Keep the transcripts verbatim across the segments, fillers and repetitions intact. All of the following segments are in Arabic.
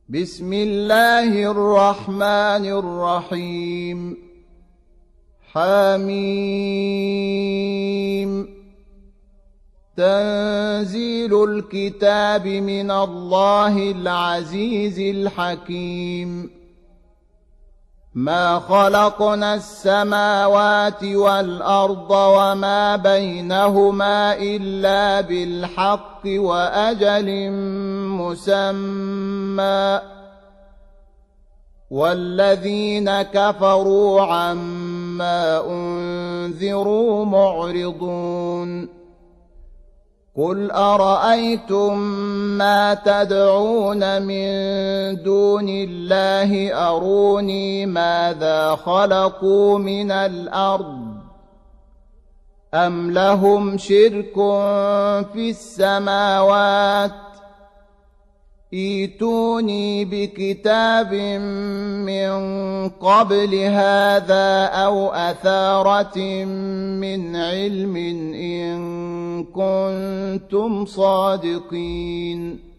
بسم الله الرحمن الرحيم حميم تنزيل الكتاب من الله العزيز الحكيم ما خلقنا السماوات والأرض وما بينهما إلا بالحق وأجل مسمى والذين كفروا عما أنذروا معرضون قل أرأيتم ما تدعون من دون الله أروني ماذا خلقوا من الأرض أم لهم شرك في السماوات ائتوني بكتاب من قبل هذا أو أثارة من علم إن كنتم صادقين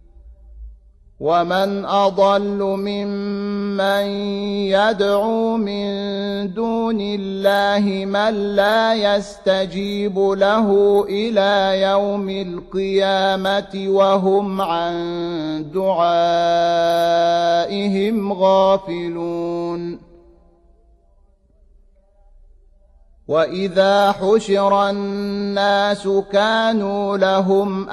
ومن أضل ممن يدعو من دون الله من لا يستجيب له إلى يوم القيامة وهم عن دعائهم غافلون وإذا حشر الناس كانوا لهم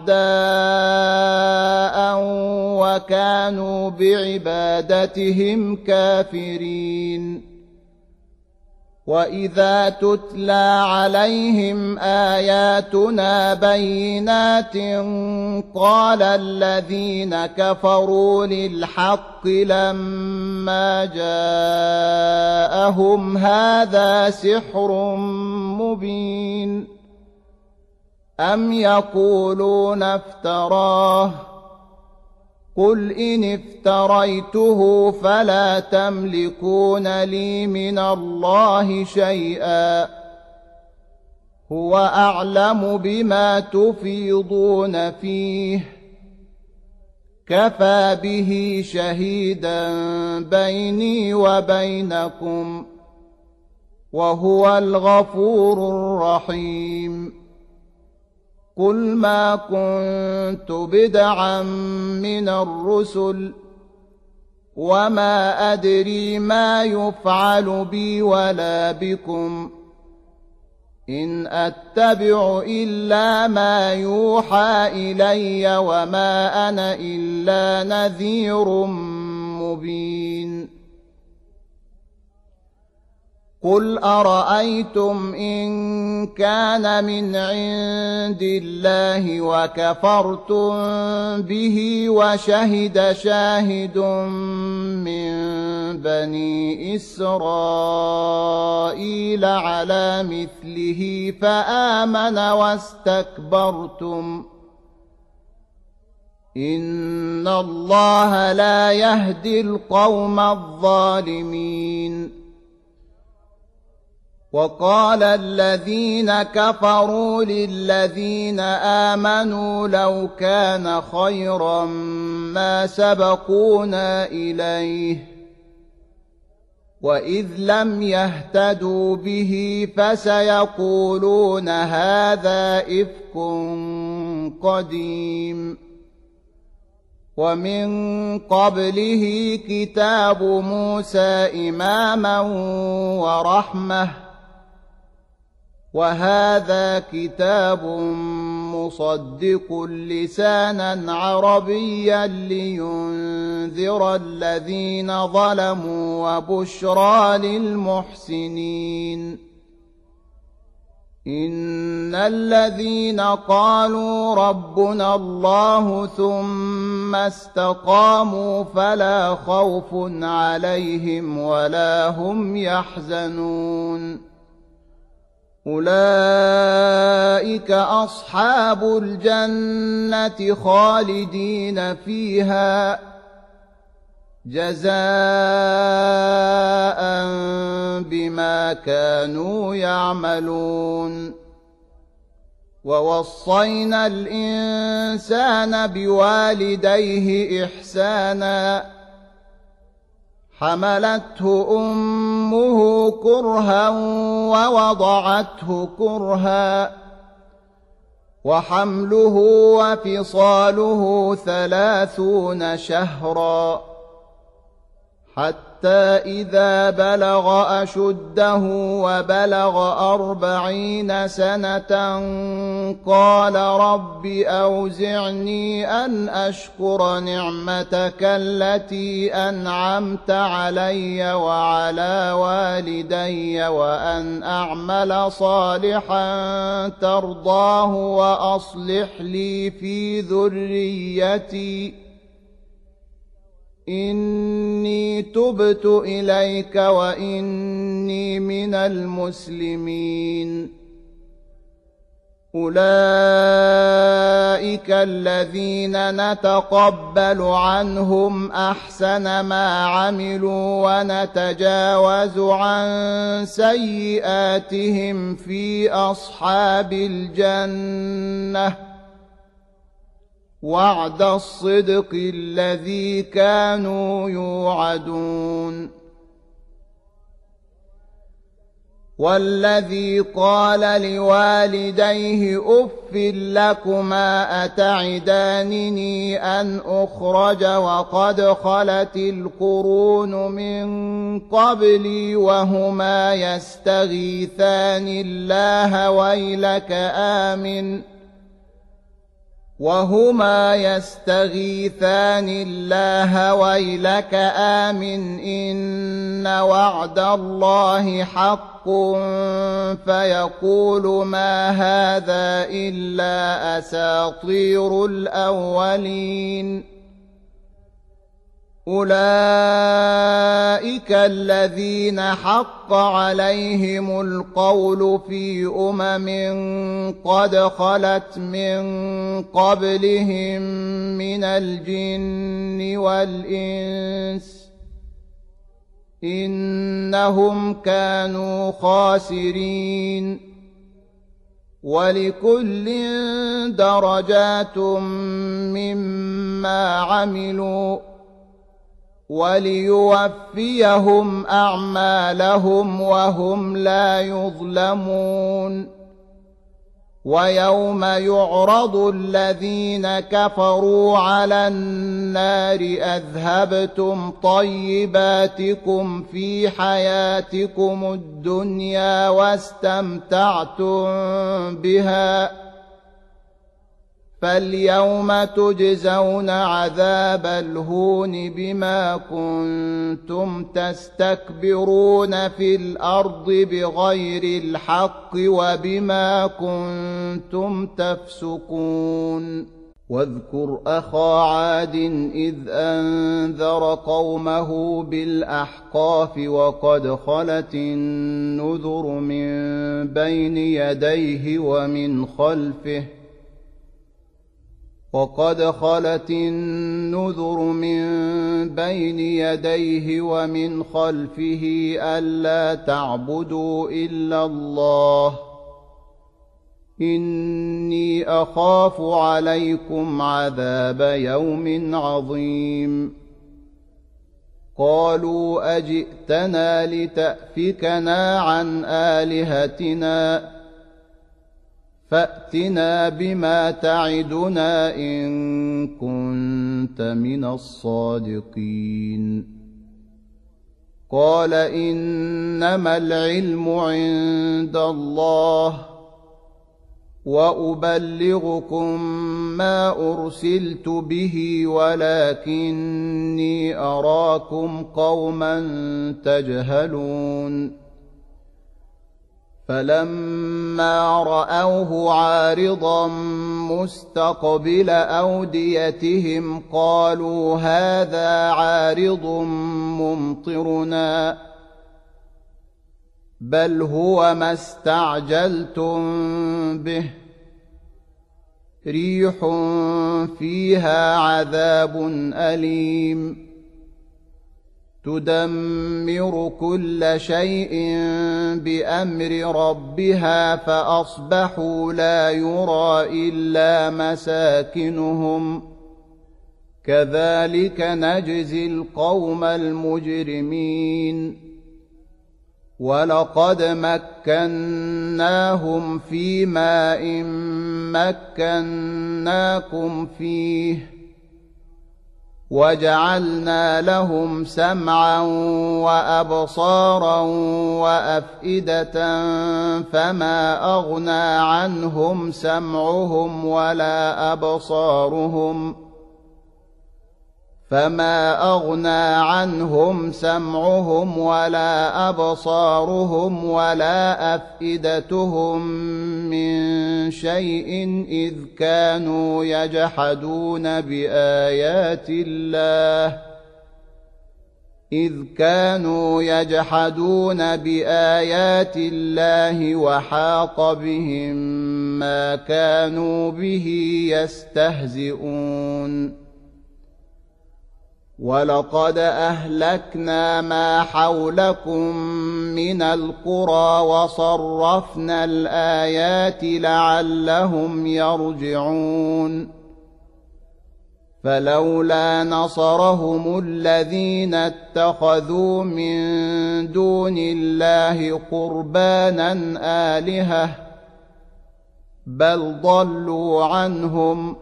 أعداء وكانوا بعبادتهم كافرين وإذا تتلى عليهم آياتنا بينات قال الذين كفروا للحق لما جاءهم هذا سحر مبين أم يقولون افتراه قل إن افتريته فلا تملكون لي من الله شيئا هو أعلم بما تفيضون فيه كفى به شهيدا بيني وبينكم وهو الغفور الرحيم قل ما كنت بدعا من الرسل وما أدري ما يفعل بي ولا بكم إن أتبع إلا ما يوحى إلي وما أنا إلا نذير مبين قل أرأيتم إن كان من عند الله وكفرتم به وشهد شاهد من بني إسرائيل على مثله فآمن واستكبرتم إن الله لا يهدي القوم الظالمين وقال الذين كفروا للذين آمنوا لو كان خيرا ما سبقونا إليه وإذ لم يهتدوا به فسيقولون هذا إفك قديم ومن قبله كتاب موسى إماما ورحمة وهذا كتاب مصدق لسانا عربيا لينذر الذين ظلموا وبشرى للمحسنين إن الذين قالوا ربنا الله ثم استقاموا فلا خوف عليهم ولا هم يحزنون أولئك أصحاب الجنة خالدين فيها جزاء بما كانوا يعملون ووصينا الإنسان بوالديه إحسانا حملته أمه كرها ووضعته كرها وحمله وفصاله ثلاثون شهرا حتى إذا بلغ أشده وبلغ أربعين سنة قال رب أوزعني أن أشكر نعمتك التي أنعمت علي وعلى والدي وأن أعمل صالحا ترضاه وأصلح لي في ذريتي إني تبت إليك وإني من المسلمين أولئك الذين نتقبل عنهم أحسن ما عملوا ونتجاوز عن سيئاتهم في أصحاب الجنة وعد الصدق الذي كانوا يوعدون والذي قال لوالديه أف لكما أتعدانني أن أخرج وقد خلت القرون من قبلي وهما يستغيثان الله ويلك آمن وهما يستغيثان الله ويلك آمن إن وعد الله حق فيقول ما هذا إلا أساطير الأولين أولئك الذين حق عليهم القول في أمم قد خلت من قبلهم من الجن والإنس إنهم كانوا خاسرين ولكل درجات مما عملوا وليوفيهم أعمالهم وهم لا يظلمون ويوم يعرض الذين كفروا على النار أذهبتم طيباتكم في حياتكم الدنيا واستمتعتم بها فاليوم تجزون عذاب الهون بما كنتم تستكبرون في الأرض بغير الحق وبما كنتم تفسقون واذكر أخا عاد إذ أنذر قومه بالأحقاف وقد خلت النذر من بين يديه ومن خلفه وقد خلت النذر من بين يديه ومن خلفه ألا تعبدوا إلا الله إني أخاف عليكم عذاب يوم عظيم قالوا أجئتنا لتأفكنا عن آلهتنا فأتنا بما تعدنا إن كنت من الصادقين قال إنما العلم عند الله وأبلغكم ما أرسلت به ولكني أراكم قوما تجهلون فلما رأوه عارضا مستقبل أوديتهم قالوا هذا عارض ممطرنا بل هو ما استعجلتم به ريح فيها عذاب أليم تدمر كل شيء بأمر ربها فأصبحوا لا يرى إلا مساكنهم كذلك نجزي القوم المجرمين ولقد مكناهم في ماء مكناكم فيه وجعلنا لهم سمعا وأبصارا وأفئدة فما أغنى عنهم سمعهم ولا أبصارهم فما أغنى عنهم سمعهم ولا أبصارهم ولا أفئدتهم من شيء إذ كانوا يجحدون بآيات الله إذ كانوا يجحدون بآيات الله وحاق بهم ما كانوا به يستهزئون ولقد أهلكنا ما حولكم من القرى وصرفنا الآيات لعلهم يرجعون فلولا نصرهم الذين اتخذوا من دون الله قربانا آلهة بل ضلوا عنهم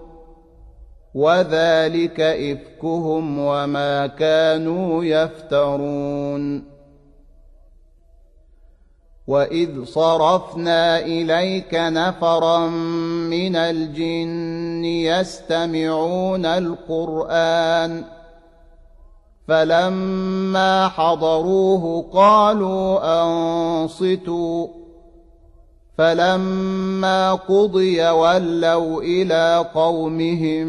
وذلك إفكهم وما كانوا يفترون وإذ صرفنا إليك نفرا من الجن يستمعون القرآن فلما حضروه قالوا أنصتوا فلما قضي ولوا إلى قومهم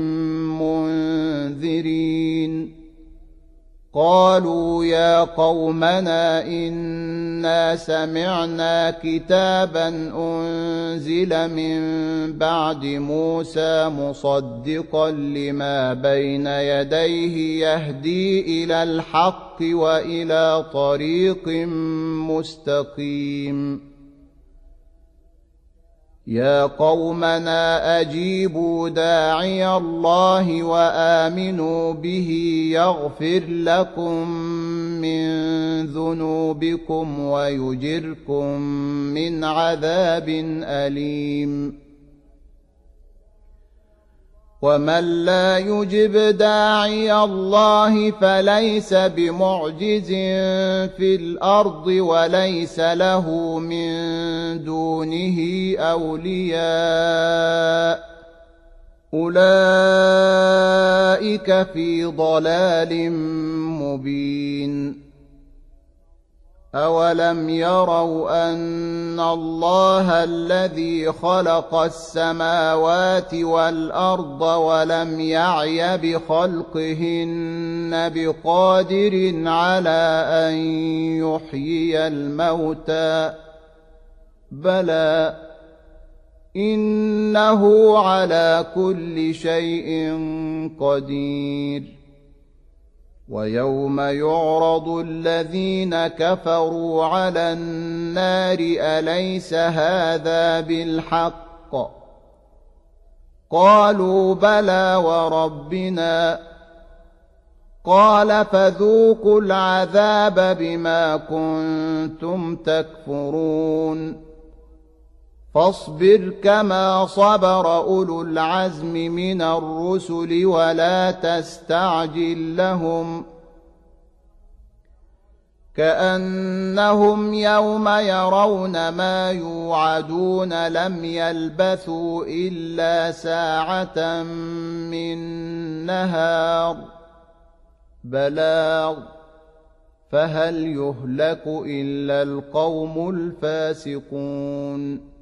منذرين قالوا يا قومنا إنا سمعنا كتابا أنزل من بعد موسى مصدقا لما بين يديه يهدي إلى الحق وإلى طريق مستقيم يا قومنا أجيبوا داعي الله وآمنوا به يغفر لكم من ذنوبكم ويجركم من عذاب أليم ومن لا يجب داعي الله فليس بمعجز في الأرض وليس له من دونه أولياء أولئك في ضلال مبين أولم يروا أن الله الذي خلق السماوات والأرض ولم يعي بخلقهن بقادر على أن يحيي الموتى بلى إنه على كل شيء قدير ويوم يعرض الذين كفروا على النار أليس هذا بالحق قالوا بلى وربنا قال فذوقوا العذاب بما كنتم تكفرون فاصبر كما صبر أولو العزم من الرسل ولا تستعجل لهم كأنهم يوم يرون ما يوعدون لم يلبثوا إلا ساعة من نهار بلاغ فهل يهلك إلا القوم الفاسقون